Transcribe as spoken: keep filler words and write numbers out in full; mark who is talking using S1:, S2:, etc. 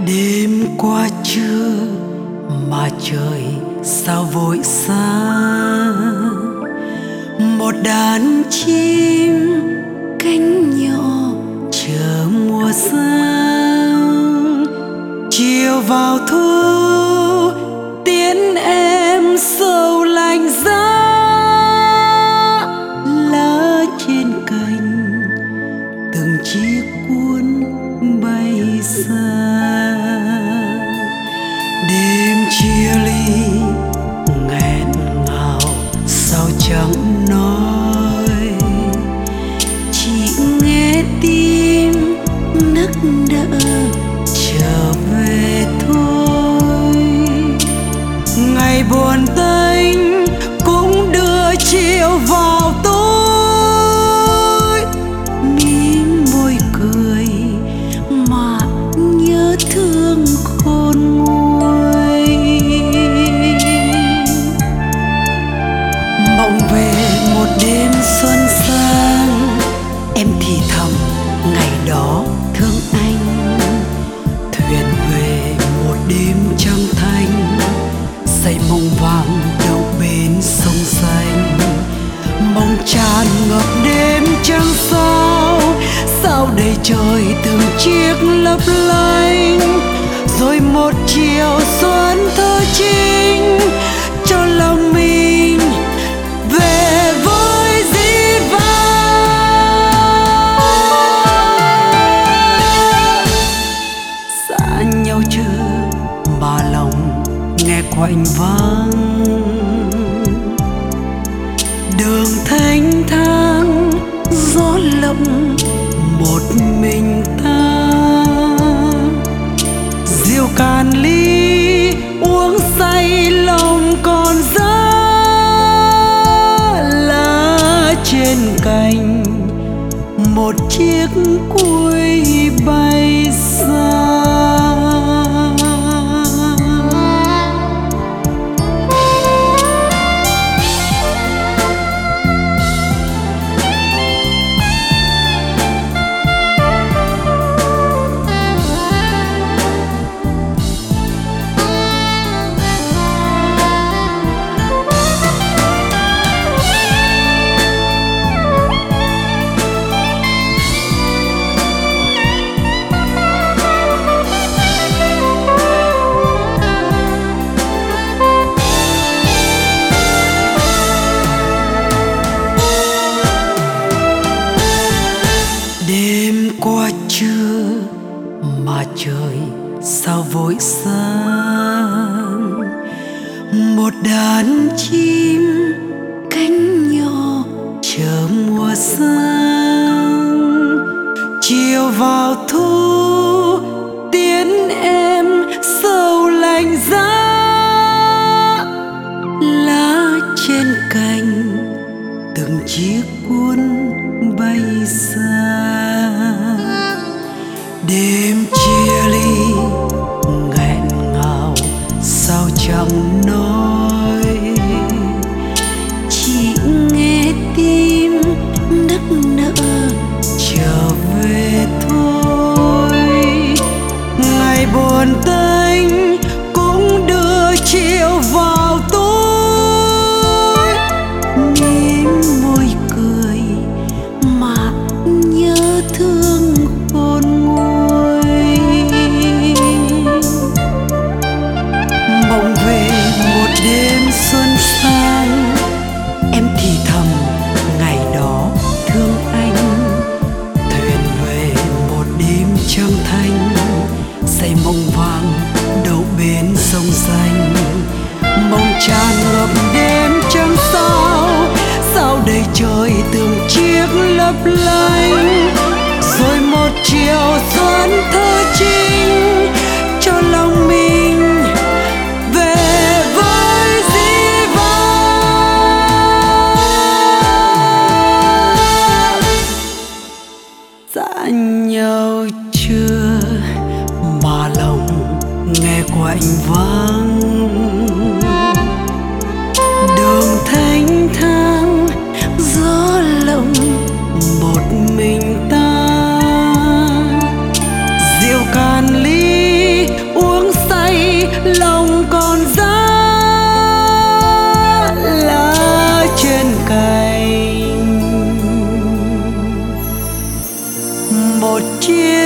S1: Đêm qua trưa mà trời sao vội xa, một đàn chim cánh nhỏ chờ mùa sang. Chiều vào thu tiễn em sầu lạnh giá, lá trên cành từng chiếc cuốn bay xa. Đêm chia ly nghẹn ngào sao chẳng nói, chỉ nghe tim nức nở trở về thôi. Ngày buồn tênh cũng đưa chiều vào tối, mím môi cười mà nhớ thương khôn nguôi. Mộng về một đêm xuân sang, em thì thầm ngày đó thương anh. Thuyền về một đêm trăng thanh, xây mộng vàng đầu bến sông xanh. Mong tràn ngập đêm trăng sao, sao đầy trời từng chiếc lấp lánh. Rồi một chiều xuân thơ chính cho lòng mình về với dĩ vãng. Xa nhau chưa mà lòng nghe quạnh vắng, đường thanh thang gió lộng một mình ta. Rượu cạn ly uống say lòng còn giá, lá trên cành một chiếc cuối bay xa. Đêm qua trưa mà trời sao vội sang, một đàn chim cánh nhỏ chờ mùa sang. Chiều vào thu tiễn em sầu lạnh giá, lá trên cành từng chiếc cuốn bay xa. Đêm chia ly nghẹn ngào sao chẳng nói, chỉ nghe tim nức nở trở về thôi. Ngày buồn tênh cũng đưa chiều vào tối, mím môi cười mà nhớ thương khôn nguôi. Mộng về một đêm xuân sang, em thì thầm ngày đó thương anh. Thuyền về một đêm trăng thanh, xây mộng vàng đầu bến sông xanh. Mong tràn ngập đêm trăng sao, sao đầy trời từng chiếc lấp lánh. Rồi một chiều xuân thơ chính cho lòng mình về với dĩ vãng. Xa nhau chưa mà lòng nghe quạnh vắng, đường thanh thang gió lộng một mình ta. Rượu cạn ly một chiếc